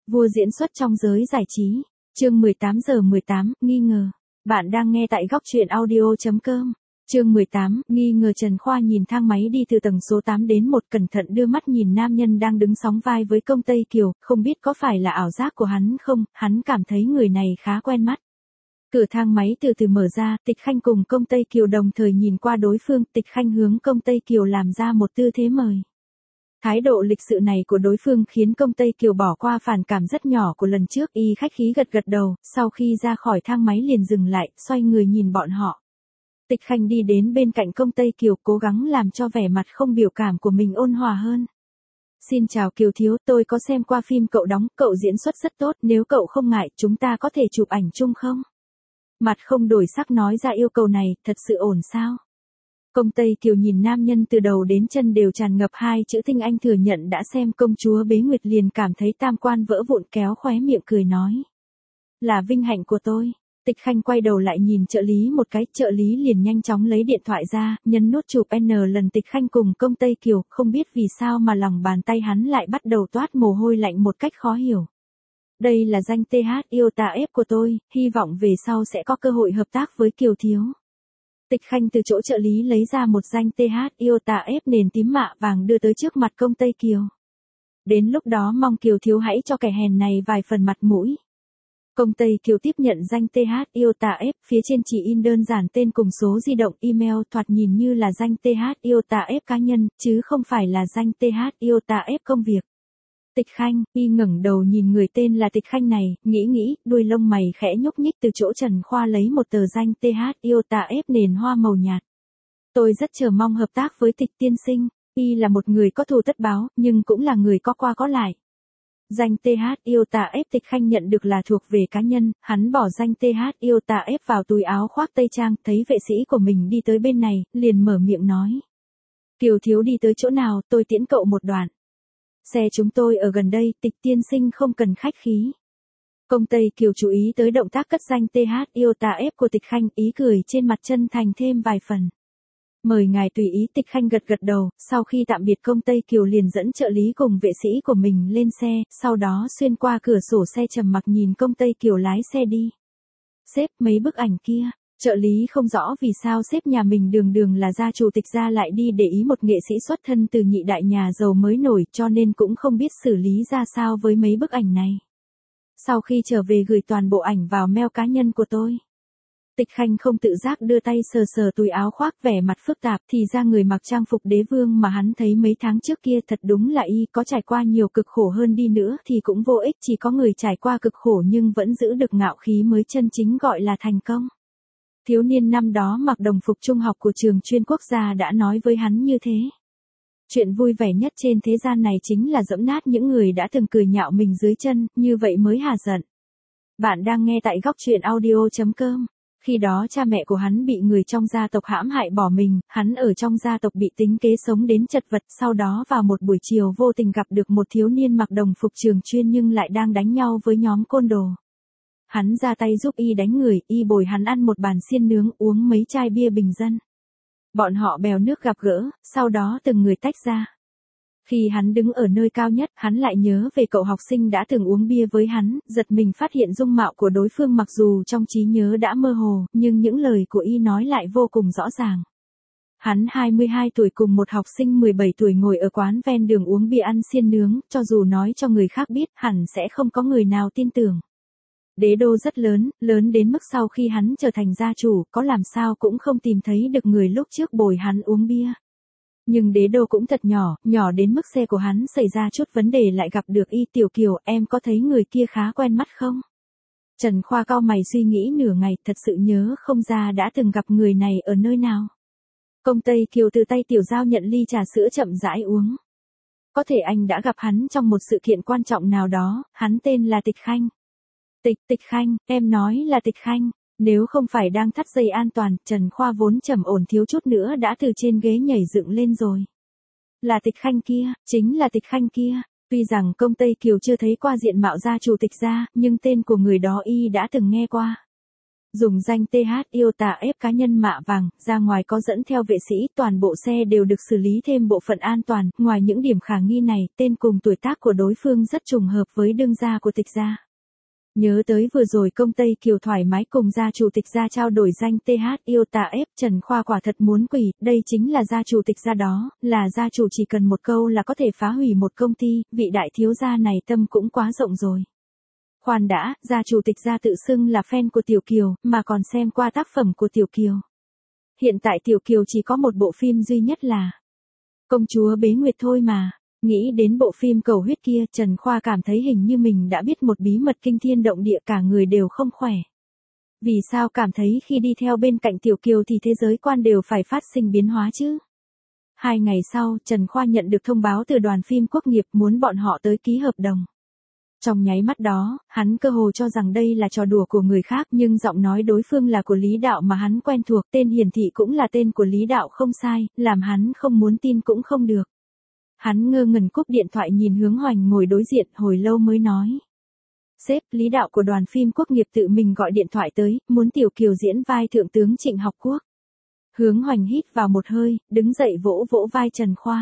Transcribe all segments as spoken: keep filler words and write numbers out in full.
Vua diễn xuất trong giới giải trí. Chương mười tám giờ mười tám, nghi ngờ. Bạn đang nghe tại góc truyện audio chấm com. Chương mười tám, nghi ngờ. Trần Khoa nhìn thang máy đi từ tầng số tám đến một, cẩn thận đưa mắt nhìn nam nhân đang đứng sóng vai với Công Tây Kiều, không biết có phải là ảo giác của hắn không, hắn cảm thấy người này khá quen mắt. Cửa thang máy từ từ mở ra, Tịch Khanh cùng Công Tây Kiều đồng thời nhìn qua đối phương, Tịch Khanh hướng Công Tây Kiều làm ra một tư thế mời. Thái độ lịch sự này của đối phương khiến Công Tây Kiều bỏ qua phản cảm rất nhỏ của lần trước, y khách khí gật gật đầu, sau khi ra khỏi thang máy liền dừng lại, xoay người nhìn bọn họ. Tịch Khanh đi đến bên cạnh Công Tây Kiều, cố gắng làm cho vẻ mặt không biểu cảm của mình ôn hòa hơn. Xin chào Kiều thiếu, tôi có xem qua phim cậu đóng, cậu diễn xuất rất tốt, nếu cậu không ngại, chúng ta có thể chụp ảnh chung không? Mặt không đổi sắc nói ra yêu cầu này, thật sự ổn sao? Công Tây Kiều nhìn nam nhân từ đầu đến chân đều tràn ngập hai chữ tinh anh, thừa nhận đã xem Công chúa Bế Nguyệt liền cảm thấy tam quan vỡ vụn, kéo khóe miệng cười nói. Là vinh hạnh của tôi. Tịch Khanh quay đầu lại nhìn trợ lý một cái, trợ lý liền nhanh chóng lấy điện thoại ra, nhấn nút chụp N lần Tịch Khanh cùng Công Tây Kiều, không biết vì sao mà lòng bàn tay hắn lại bắt đầu toát mồ hôi lạnh một cách khó hiểu. Đây là danh tê hát Iota F của tôi, hy vọng về sau sẽ có cơ hội hợp tác với Kiều thiếu. Tịch Khanh từ chỗ trợ lý lấy ra một danh tê hát Iota F nền tím mạ vàng đưa tới trước mặt Công Tây Kiều. Đến lúc đó mong Kiều thiếu hãy cho kẻ hèn này vài phần mặt mũi. Công Tây Kiều tiếp nhận danh tê hát Iota F, phía trên chỉ in đơn giản tên cùng số di động, email, thoạt nhìn như là danh tê hát Iota F cá nhân, chứ không phải là danh tê hát Iota F công việc. Tịch Khanh, y ngẩng đầu nhìn người tên là Tịch Khanh này, nghĩ nghĩ, đuôi lông mày khẽ nhúc nhích, từ chỗ Trần Khoa lấy một tờ danh tê hát Iota F nền hoa màu nhạt. Tôi rất chờ mong hợp tác với Tịch tiên sinh, y là một người có thù tất báo, nhưng cũng là người có qua có lại. Danh tê hát Iota F Tịch Khanh nhận được là thuộc về cá nhân, hắn bỏ danh tê hát Iota F vào túi áo khoác tây trang, thấy vệ sĩ của mình đi tới bên này, liền mở miệng nói. Kiều thiếu đi tới chỗ nào, tôi tiễn cậu một đoạn. Xe chúng tôi ở gần đây, Tịch tiên sinh không cần khách khí. Công Tây Kiều chú ý tới động tác cất danh tê hát Iota F của Tịch Khanh, ý cười trên mặt chân thành thêm vài phần. Mời ngài tùy ý. Tịch Khanh gật gật đầu, sau khi tạm biệt Công Tây Kiều liền dẫn trợ lý cùng vệ sĩ của mình lên xe, sau đó xuyên qua cửa sổ xe trầm mặc nhìn Công Tây Kiều lái xe đi. Sếp, mấy bức ảnh kia. Trợ lý không rõ vì sao sếp nhà mình đường đường là gia chủ Tịch gia lại đi để ý một nghệ sĩ xuất thân từ nhị đại nhà giàu mới nổi, cho nên cũng không biết xử lý ra sao với mấy bức ảnh này. Sau khi trở về gửi toàn bộ ảnh vào mail cá nhân của tôi. Tịch Khanh không tự giác đưa tay sờ sờ túi áo khoác, vẻ mặt phức tạp, thì ra người mặc trang phục đế vương mà hắn thấy mấy tháng trước kia thật đúng là y, có trải qua nhiều cực khổ hơn đi nữa thì cũng vô ích, chỉ có người trải qua cực khổ nhưng vẫn giữ được ngạo khí mới chân chính gọi là thành công. Thiếu niên năm đó mặc đồng phục trung học của trường chuyên quốc gia đã nói với hắn như thế. Chuyện vui vẻ nhất trên thế gian này chính là giẫm nát những người đã từng cười nhạo mình dưới chân, như vậy mới hà giận. Bạn đang nghe tại góc truyện audio chấm com. Khi đó cha mẹ của hắn bị người trong gia tộc hãm hại bỏ mình, hắn ở trong gia tộc bị tính kế sống đến chật vật, sau đó vào một buổi chiều vô tình gặp được một thiếu niên mặc đồng phục trường chuyên nhưng lại đang đánh nhau với nhóm côn đồ. Hắn ra tay giúp y đánh người, y bồi hắn ăn một bàn xiên nướng, uống mấy chai bia bình dân. Bọn họ bèo nước gặp gỡ, sau đó từng người tách ra. Khi hắn đứng ở nơi cao nhất, hắn lại nhớ về cậu học sinh đã từng uống bia với hắn, giật mình phát hiện dung mạo của đối phương mặc dù trong trí nhớ đã mơ hồ, nhưng những lời của y nói lại vô cùng rõ ràng. Hắn hai mươi hai tuổi cùng một học sinh mười bảy tuổi ngồi ở quán ven đường uống bia ăn xiên nướng, cho dù nói cho người khác biết, hẳn sẽ không có người nào tin tưởng. Đế đô rất lớn, lớn đến mức sau khi hắn trở thành gia chủ, có làm sao cũng không tìm thấy được người lúc trước bồi hắn uống bia. Nhưng đế đô cũng thật nhỏ, nhỏ đến mức xe của hắn xảy ra chút vấn đề lại gặp được y. Tiểu Kiều, em có thấy người kia khá quen mắt không? Trần Khoa cau mày suy nghĩ nửa ngày, thật sự nhớ không ra đã từng gặp người này ở nơi nào. Công Tây Kiều từ tay Tiểu Giao nhận ly trà sữa chậm rãi uống. Có thể anh đã gặp hắn trong một sự kiện quan trọng nào đó, hắn tên là Tịch Khanh. Tịch, Tịch Khanh, em nói là Tịch Khanh. Nếu không phải đang thắt dây an toàn, Trần Khoa vốn trầm ổn thiếu chút nữa đã từ trên ghế nhảy dựng lên rồi. Là Tịch Khanh kia, chính là Tịch Khanh kia. Tuy rằng Công Tây Kiều chưa thấy qua diện mạo gia chủ Tịch gia, nhưng tên của người đó y đã từng nghe qua. Dùng danh tê hát yêu tà ép cá nhân mạ vàng, ra ngoài có dẫn theo vệ sĩ, toàn bộ xe đều được xử lý thêm bộ phận an toàn, ngoài những điểm khả nghi này, tên cùng tuổi tác của đối phương rất trùng hợp với đương gia của tịch gia. Nhớ tới vừa rồi công Tây Kiều thoải mái cùng gia chủ tịch gia trao đổi danh tê hát yêu tà ép, Trần Khoa quả thật muốn quỳ, đây chính là gia chủ tịch gia đó, là gia chủ chỉ cần một câu là có thể phá hủy một công ty, vị đại thiếu gia này tâm cũng quá rộng rồi. Khoan đã, gia chủ tịch gia tự xưng là fan của Tiểu Kiều, mà còn xem qua tác phẩm của Tiểu Kiều. Hiện tại Tiểu Kiều chỉ có một bộ phim duy nhất là Công chúa Bế Nguyệt thôi mà. Nghĩ đến bộ phim cầu huyết kia, Trần Khoa cảm thấy hình như mình đã biết một bí mật kinh thiên động địa, cả người đều không khỏe. Vì sao cảm thấy khi đi theo bên cạnh Tiểu Kiều thì thế giới quan đều phải phát sinh biến hóa chứ? Hai ngày sau, Trần Khoa nhận được thông báo từ đoàn phim Quốc nghiệp muốn bọn họ tới ký hợp đồng. Trong nháy mắt đó, hắn cơ hồ cho rằng đây là trò đùa của người khác, nhưng giọng nói đối phương là của Lý Đạo mà hắn quen thuộc, tên hiển thị cũng là tên của Lý Đạo không sai, làm hắn không muốn tin cũng không được. Hắn ngơ ngẩn cúp điện thoại nhìn Hướng Hoành ngồi đối diện, hồi lâu mới nói. Sếp, Lý Đạo của đoàn phim Quốc nghiệp tự mình gọi điện thoại tới, muốn Tiểu Kiều diễn vai thượng tướng Trịnh Học Quốc. Hướng Hoành hít vào một hơi, đứng dậy vỗ vỗ vai Trần Khoa.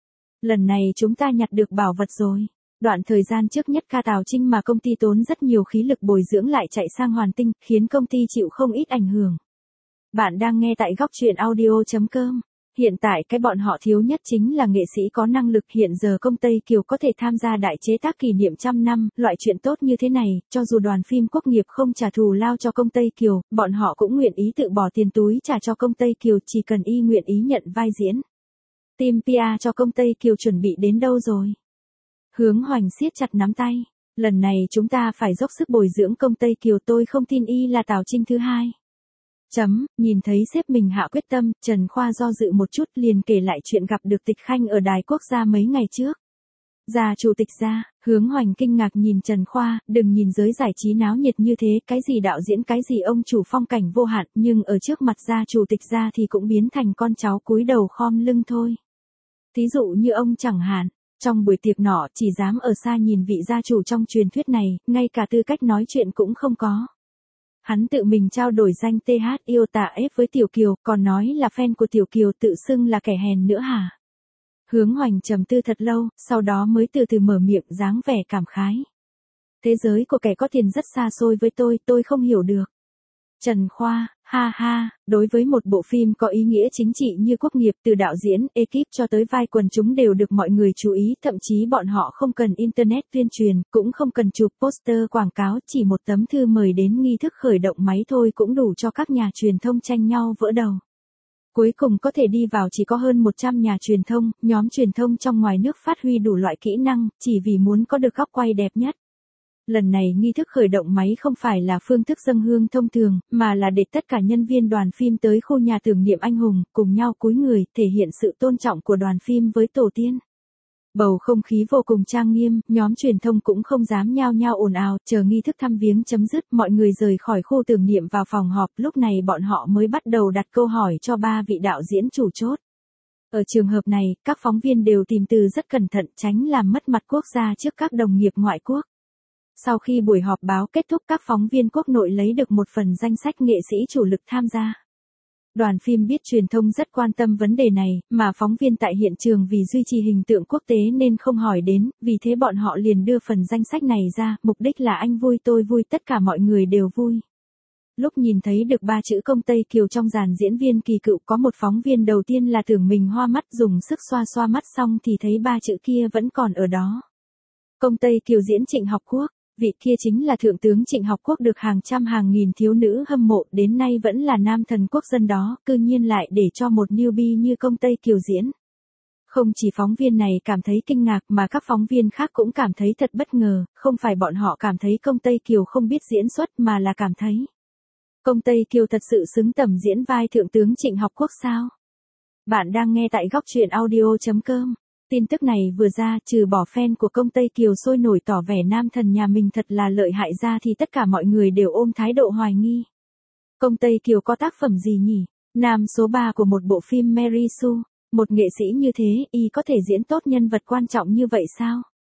Lần này chúng ta nhặt được bảo vật rồi. Đoạn thời gian trước nhất ca Tào Trinh mà công ty tốn rất nhiều khí lực bồi dưỡng lại chạy sang Hoàn Tinh, khiến công ty chịu không ít ảnh hưởng. Bạn đang nghe tại góc truyện audio chấm com. Hiện tại cái bọn họ thiếu nhất chính là nghệ sĩ có năng lực. Hiện giờ công Tây Kiều có thể tham gia đại chế tác kỷ niệm trăm năm, loại chuyện tốt như thế này, cho dù đoàn phim Quốc nghiệp không trả thù lao cho công Tây Kiều, bọn họ cũng nguyện ý tự bỏ tiền túi trả cho công Tây Kiều, chỉ cần y nguyện ý nhận vai diễn. Team pê e cho công Tây Kiều chuẩn bị đến đâu rồi? Hướng Hoành siết chặt nắm tay. Lần này chúng ta phải dốc sức bồi dưỡng công Tây Kiều, tôi không tin y là Tào Trinh thứ hai. Chấm, nhìn thấy sếp mình hạ quyết tâm, Trần Khoa do dự một chút liền kể lại chuyện gặp được Tịch Khanh ở Đài Quốc gia mấy ngày trước. Gia chủ tịch gia, Hướng Hoành kinh ngạc nhìn Trần Khoa, đừng nhìn giới giải trí náo nhiệt như thế, cái gì đạo diễn cái gì ông chủ phong cảnh vô hạn, nhưng ở trước mặt gia chủ tịch gia thì cũng biến thành con cháu cúi đầu khom lưng thôi. Thí dụ như ông chẳng hạn. Trong buổi tiệc nọ chỉ dám ở xa nhìn vị gia chủ trong truyền thuyết này, ngay cả tư cách nói chuyện cũng không có. Hắn tự mình trao đổi danh tê hát yêu tà ép với Tiểu Kiều, còn nói là fan của Tiểu Kiều, tự xưng là kẻ hèn nữa hả? Hướng Hoành trầm tư thật lâu, sau đó mới từ từ mở miệng dáng vẻ cảm khái. Thế giới của kẻ có tiền rất xa xôi với tôi, tôi không hiểu được. Trần Khoa, ha ha, đối với một bộ phim có ý nghĩa chính trị như Quốc nghiệp, từ đạo diễn, ekip cho tới vai quần chúng đều được mọi người chú ý, thậm chí bọn họ không cần internet tuyên truyền, cũng không cần chụp poster quảng cáo, chỉ một tấm thư mời đến nghi thức khởi động máy thôi cũng đủ cho các nhà truyền thông tranh nhau vỡ đầu. Cuối cùng có thể đi vào chỉ có hơn một trăm nhà truyền thông, nhóm truyền thông trong ngoài nước phát huy đủ loại kỹ năng, chỉ vì muốn có được góc quay đẹp nhất. Lần này nghi thức khởi động máy không phải là phương thức dâng hương thông thường, mà là để tất cả nhân viên đoàn phim tới khu nhà tưởng niệm anh hùng, cùng nhau cúi người, thể hiện sự tôn trọng của đoàn phim với tổ tiên. Bầu không khí vô cùng trang nghiêm, nhóm truyền thông cũng không dám nhao nhao ồn ào, chờ nghi thức thăm viếng chấm dứt, mọi người rời khỏi khu tưởng niệm vào phòng họp, lúc này bọn họ mới bắt đầu đặt câu hỏi cho ba vị đạo diễn chủ chốt. Ở trường hợp này, các phóng viên đều tìm từ rất cẩn thận, tránh làm mất mặt quốc gia trước các đồng nghiệp ngoại quốc. Sau khi buổi họp báo kết thúc, các phóng viên quốc nội lấy được một phần danh sách nghệ sĩ chủ lực tham gia. Đoàn phim biết truyền thông rất quan tâm vấn đề này, mà phóng viên tại hiện trường vì duy trì hình tượng quốc tế nên không hỏi đến, vì thế bọn họ liền đưa phần danh sách này ra, mục đích là anh vui tôi vui, tất cả mọi người đều vui. Lúc nhìn thấy được ba chữ công Tây Kiều trong dàn diễn viên kỳ cựu, có một phóng viên đầu tiên là tưởng mình hoa mắt, dùng sức xoa xoa mắt xong thì thấy ba chữ kia vẫn còn ở đó. Công Tây Kiều diễn Trịnh Học Quốc. Vị kia chính là thượng tướng Trịnh Học Quốc được hàng trăm hàng nghìn thiếu nữ hâm mộ, đến nay vẫn là nam thần quốc dân đó, cư nhiên lại để cho một newbie như công Tây Kiều diễn. Không chỉ phóng viên này cảm thấy kinh ngạc mà các phóng viên khác cũng cảm thấy thật bất ngờ, không phải bọn họ cảm thấy công Tây Kiều không biết diễn xuất mà là cảm thấy công Tây Kiều thật sự xứng tầm diễn vai thượng tướng Trịnh Học Quốc sao? Bạn đang nghe tại góc truyện audio chấm com. Tin tức này vừa ra, trừ bỏ fan của công Tây Kiều sôi nổi tỏ vẻ nam thần nhà mình thật là lợi hại ra thì tất cả mọi người đều ôm thái độ hoài nghi. Công Tây Kiều có tác phẩm gì nhỉ? Nam số ba của một bộ phim Mary Sue, một nghệ sĩ như thế, y có thể diễn tốt nhân vật quan trọng như vậy sao?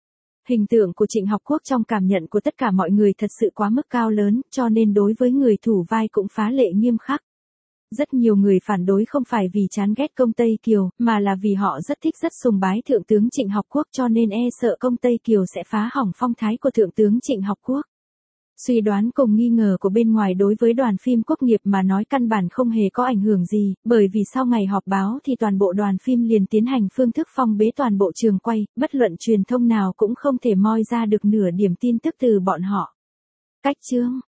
Hình tượng của Trịnh Học Quốc trong cảm nhận của tất cả mọi người thật sự quá mức cao lớn, cho nên đối với người thủ vai cũng phá lệ nghiêm khắc. Rất nhiều người phản đối không phải vì chán ghét công Tây Kiều, mà là vì họ rất thích rất sùng bái Thượng tướng Trịnh Học Quốc cho nên e sợ công Tây Kiều sẽ phá hỏng phong thái của Thượng tướng Trịnh Học Quốc. Suy đoán cùng nghi ngờ của bên ngoài đối với đoàn phim Quốc nghiệp mà nói căn bản không hề có ảnh hưởng gì, bởi vì sau ngày họp báo thì toàn bộ đoàn phim liền tiến hành phương thức phong bế toàn bộ trường quay, bất luận truyền thông nào cũng không thể moi ra được nửa điểm tin tức từ bọn họ. Cách chương